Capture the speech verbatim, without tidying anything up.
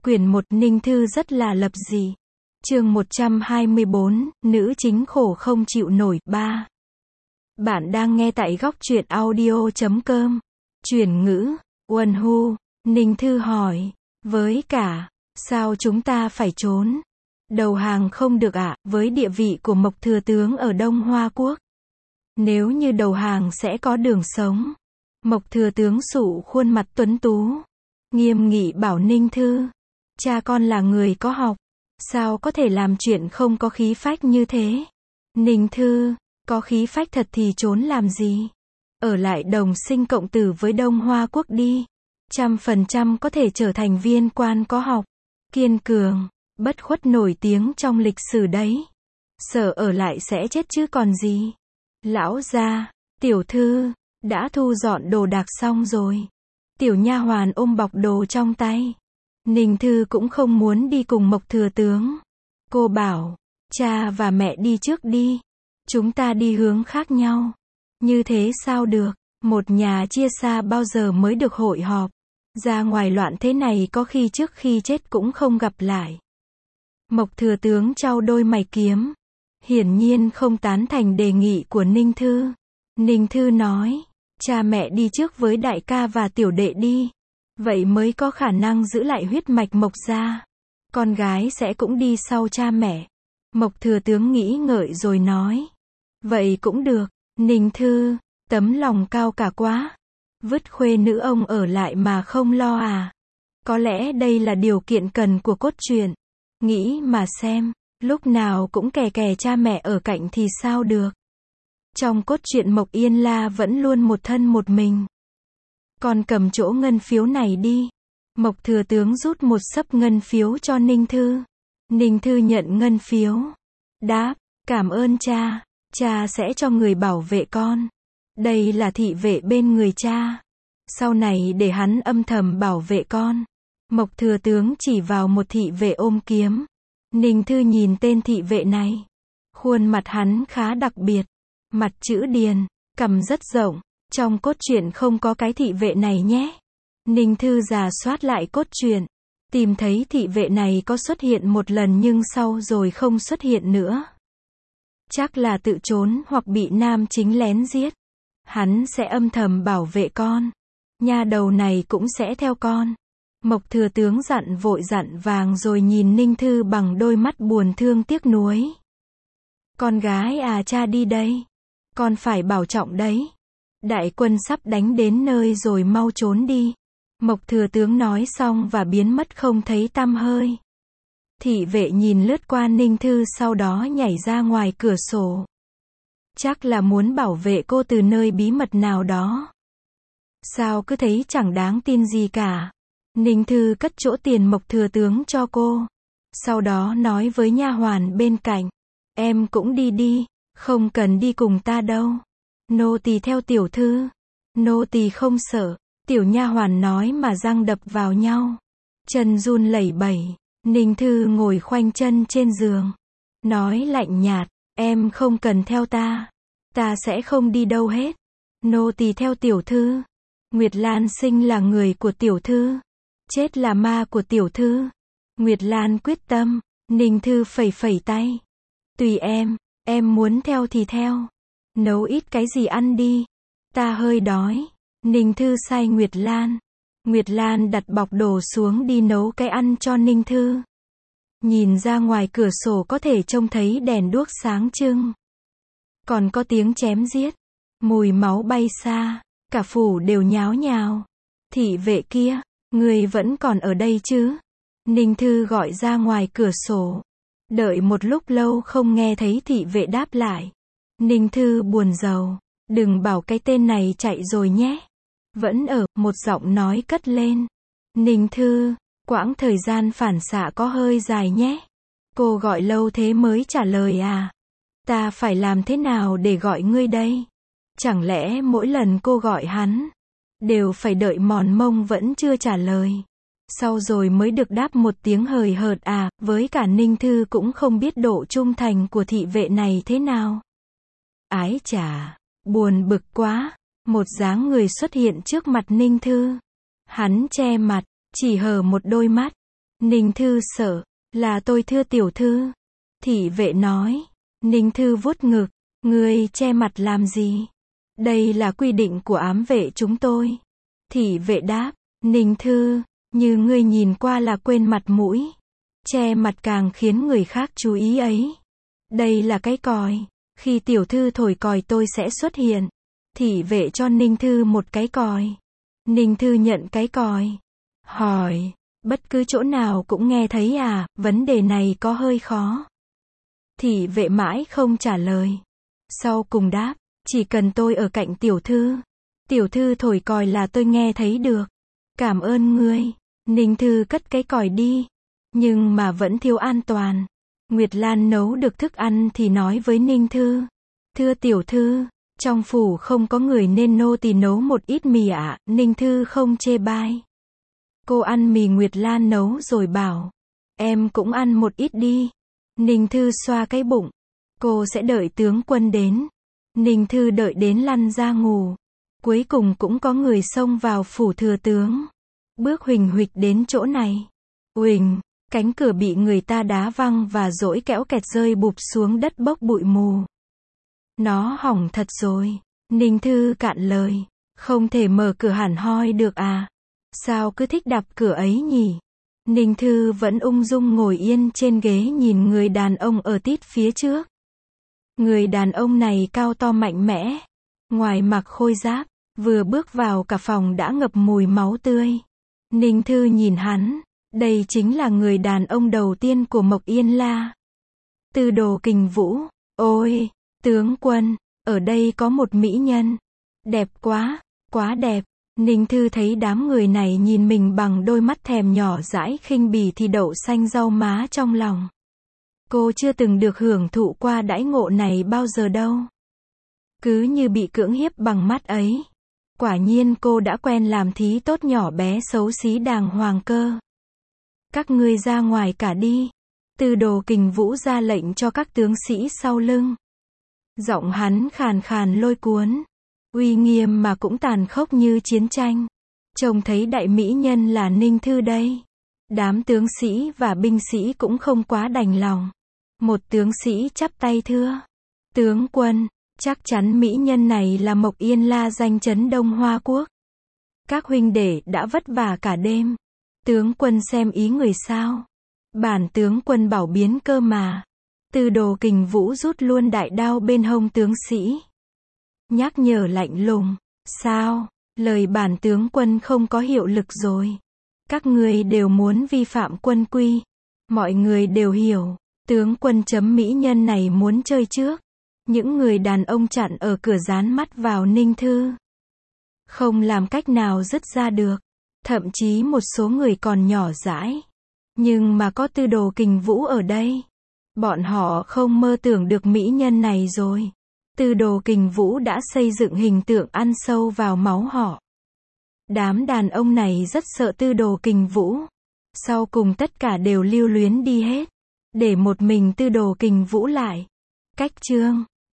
Quyển một Ninh Thư rất là lập dị. Chương một trăm hai mươi bốn, nữ chính khổ không chịu nổi. ba. Bạn đang nghe tại góc truyện audio chấm com. Chuyển ngữ, Uẩn Hu, Ninh Thư hỏi. Với cả, sao chúng ta phải trốn? Đầu hàng không được ạ, với địa vị của Mộc Thừa Tướng ở Đông Hoa Quốc. Nếu như đầu hàng sẽ có đường sống. Mộc Thừa Tướng sụ khuôn mặt tuấn tú. Nghiêm nghị bảo Ninh Thư. Cha con là người có học. Sao có thể làm chuyện không có khí phách như thế? Ninh Thư, có khí phách thật thì trốn làm gì? Ở lại đồng sinh cộng tử với Đông Hoa Quốc đi. Trăm phần trăm có thể trở thành viên quan có học. Kiên cường, bất khuất nổi tiếng trong lịch sử đấy. Sợ ở lại sẽ chết chứ còn gì. Lão gia, tiểu thư, đã thu dọn đồ đạc xong rồi. Tiểu nha hoàn ôm bọc đồ trong tay. Ninh Thư cũng không muốn đi cùng Mộc Thừa Tướng. Cô bảo, cha và mẹ đi trước đi. Chúng ta đi hướng khác nhau. Như thế sao được, một nhà chia xa bao giờ mới được hội họp. Ra ngoài loạn thế này có khi trước khi chết cũng không gặp lại. Mộc Thừa Tướng trao đôi mày kiếm. Hiển nhiên không tán thành đề nghị của Ninh Thư. Ninh Thư nói, cha mẹ đi trước với đại ca và tiểu đệ đi. Vậy mới có khả năng giữ lại huyết mạch Mộc gia. Con gái sẽ cũng đi sau cha mẹ. Mộc Thừa Tướng nghĩ ngợi rồi nói. Vậy cũng được, Ninh Thư, tấm lòng cao cả quá. Vứt khuê nữ ông ở lại mà không lo à. Có lẽ đây là điều kiện cần của cốt truyện. Nghĩ mà xem, lúc nào cũng kè kè cha mẹ ở cạnh thì sao được. Trong cốt truyện Mộc Yên La vẫn luôn một thân một mình. Con cầm chỗ ngân phiếu này đi. Mộc Thừa Tướng rút một xấp ngân phiếu cho Ninh Thư. Ninh Thư nhận ngân phiếu. Đáp, cảm ơn cha. Cha sẽ cho người bảo vệ con. Đây là thị vệ bên người cha. Sau này để hắn âm thầm bảo vệ con. Mộc Thừa Tướng chỉ vào một thị vệ ôm kiếm. Ninh Thư nhìn tên thị vệ này. Khuôn mặt hắn khá đặc biệt. Mặt chữ điền, cằm rất rộng. Trong cốt truyện không có cái thị vệ này nhé. Ninh Thư rà soát lại cốt truyện. Tìm thấy thị vệ này có xuất hiện một lần nhưng sau rồi không xuất hiện nữa. Chắc là tự trốn hoặc bị nam chính lén giết. Hắn sẽ âm thầm bảo vệ con. Nha đầu này cũng sẽ theo con. Mộc Thừa Tướng dặn vội dặn vàng rồi nhìn Ninh Thư bằng đôi mắt buồn thương tiếc nuối. Con gái à, cha đi đây. Con phải bảo trọng đấy. Đại quân sắp đánh đến nơi rồi, mau trốn đi. Mộc Thừa Tướng nói xong và biến mất không thấy tăm hơi. Thị vệ nhìn lướt qua Ninh Thư sau đó nhảy ra ngoài cửa sổ. Chắc là muốn bảo vệ cô từ nơi bí mật nào đó. Sao cứ thấy chẳng đáng tin gì cả. Ninh Thư cất chỗ tiền Mộc Thừa Tướng cho cô. Sau đó nói với nha hoàn bên cạnh. Em cũng đi đi, không cần đi cùng ta đâu. Nô tỳ theo tiểu thư. Nô tỳ không sợ. Tiểu nha hoàn nói mà răng đập vào nhau. Chân run lẩy bẩy. Ninh Thư ngồi khoanh chân trên giường. Nói lạnh nhạt. Em không cần theo ta. Ta sẽ không đi đâu hết. Nô tỳ theo tiểu thư. Nguyệt Lan sinh là người của tiểu thư. Chết là ma của tiểu thư. Nguyệt Lan quyết tâm. Ninh Thư phẩy phẩy tay. Tùy em. Em muốn theo thì theo. Nấu ít cái gì ăn đi. Ta hơi đói. Ninh Thư sai Nguyệt Lan. Nguyệt Lan đặt bọc đồ xuống đi nấu cái ăn cho Ninh Thư. Nhìn ra ngoài cửa sổ có thể trông thấy đèn đuốc sáng trưng. Còn có tiếng chém giết. Mùi máu bay xa. Cả phủ đều nháo nhào. Thị vệ kia, người vẫn còn ở đây chứ? Ninh Thư gọi ra ngoài cửa sổ. Đợi một lúc lâu không nghe thấy thị vệ đáp lại. Ninh Thư buồn rầu. Đừng bảo cái tên này chạy rồi nhé. Vẫn ở, một giọng nói cất lên. Ninh Thư, quãng thời gian phản xạ có hơi dài nhé. Cô gọi lâu thế mới trả lời à? Ta phải làm thế nào để gọi ngươi đây? Chẳng lẽ mỗi lần cô gọi hắn, đều phải đợi mòn mông vẫn chưa trả lời. Sau rồi mới được đáp một tiếng hời hợt à? Với cả Ninh Thư cũng không biết độ trung thành của thị vệ này thế nào. Ái chà, buồn bực quá. Một dáng người xuất hiện trước mặt Ninh Thư. Hắn che mặt, chỉ hở một đôi mắt. Ninh Thư sợ, là tôi thưa tiểu thư. Thị vệ nói. Ninh Thư vuốt ngực, ngươi che mặt làm gì? Đây là quy định của ám vệ chúng tôi. Thị vệ đáp, Ninh Thư, như ngươi nhìn qua là quên mặt mũi. Che mặt càng khiến người khác chú ý ấy. Đây là cái còi. Khi tiểu thư thổi còi tôi sẽ xuất hiện. Thị vệ cho Ninh Thư một cái còi. Ninh Thư nhận cái còi. Hỏi, bất cứ chỗ nào cũng nghe thấy à, vấn đề này có hơi khó. Thị vệ mãi không trả lời. Sau cùng đáp, chỉ cần tôi ở cạnh tiểu thư. Tiểu thư thổi còi là tôi nghe thấy được. Cảm ơn ngươi. Ninh Thư cất cái còi đi. Nhưng mà vẫn thiếu an toàn. Nguyệt Lan nấu được thức ăn thì nói với Ninh Thư. Thưa tiểu thư, trong phủ không có người nên nô tỳ nấu một ít mì ạ. À. Ninh Thư không chê bai. Cô ăn mì Nguyệt Lan nấu rồi bảo. Em cũng ăn một ít đi. Ninh Thư xoa cái bụng. Cô sẽ đợi tướng quân đến. Ninh Thư đợi đến lăn ra ngủ. Cuối cùng cũng có người xông vào phủ thừa tướng. Bước huỳnh huỵch đến chỗ này. Huỳnh, cánh cửa bị người ta đá văng và dỗi kẽo kẹt rơi bụp xuống đất bốc bụi mù. Nó hỏng thật rồi. Ninh Thư cạn lời. Không thể mở cửa hẳn hoi được à? Sao cứ thích đập cửa ấy nhỉ? Ninh Thư vẫn ung dung ngồi yên trên ghế nhìn người đàn ông ở tít phía trước. Người đàn ông này cao to mạnh mẽ. Ngoài mặc khôi giáp, vừa bước vào cả phòng đã ngập mùi máu tươi. Ninh Thư nhìn hắn. Đây chính là người đàn ông đầu tiên của Mộc Yên La. Tư Đồ Kình Vũ. Ôi, tướng quân, ở đây có một mỹ nhân. Đẹp quá, quá đẹp. Ninh Thư thấy đám người này nhìn mình bằng đôi mắt thèm nhỏ dãi khinh bỉ thì đậu xanh rau má trong lòng. Cô chưa từng được hưởng thụ qua đãi ngộ này bao giờ đâu. Cứ như bị cưỡng hiếp bằng mắt ấy. Quả nhiên cô đã quen làm thí tốt nhỏ bé xấu xí đàng hoàng cơ. Các ngươi ra ngoài cả đi. Tư Đồ Kình Vũ ra lệnh cho các tướng sĩ sau lưng. Giọng hắn khàn khàn lôi cuốn. Uy nghiêm mà cũng tàn khốc như chiến tranh. Trông thấy đại mỹ nhân là Ninh Thư đây. Đám tướng sĩ và binh sĩ cũng không quá đành lòng. Một tướng sĩ chắp tay thưa. Tướng quân, chắc chắn mỹ nhân này là Mộc Yên La danh chấn Đông Hoa Quốc. Các huynh đệ đã vất vả cả đêm. Tướng quân xem ý người sao? Bản tướng quân bảo biến cơ mà. Tư Đồ Kình Vũ rút luôn đại đao bên hông tướng sĩ. Nhắc nhở lạnh lùng. Sao? Lời bản tướng quân không có hiệu lực rồi. Các người đều muốn vi phạm quân quy. Mọi người đều hiểu. Tướng quân chấm mỹ nhân này muốn chơi trước. Những người đàn ông chặn ở cửa dán mắt vào Ninh Thư. Không làm cách nào dứt ra được. Thậm chí một số người còn nhỏ dãi. Nhưng mà có Tư Đồ Kình Vũ ở đây. Bọn họ không mơ tưởng được mỹ nhân này rồi. Tư Đồ Kình Vũ đã xây dựng hình tượng ăn sâu vào máu họ. Đám đàn ông này rất sợ Tư Đồ Kình Vũ. Sau cùng tất cả đều lưu luyến đi hết. Để một mình Tư Đồ Kình Vũ lại. Cách chương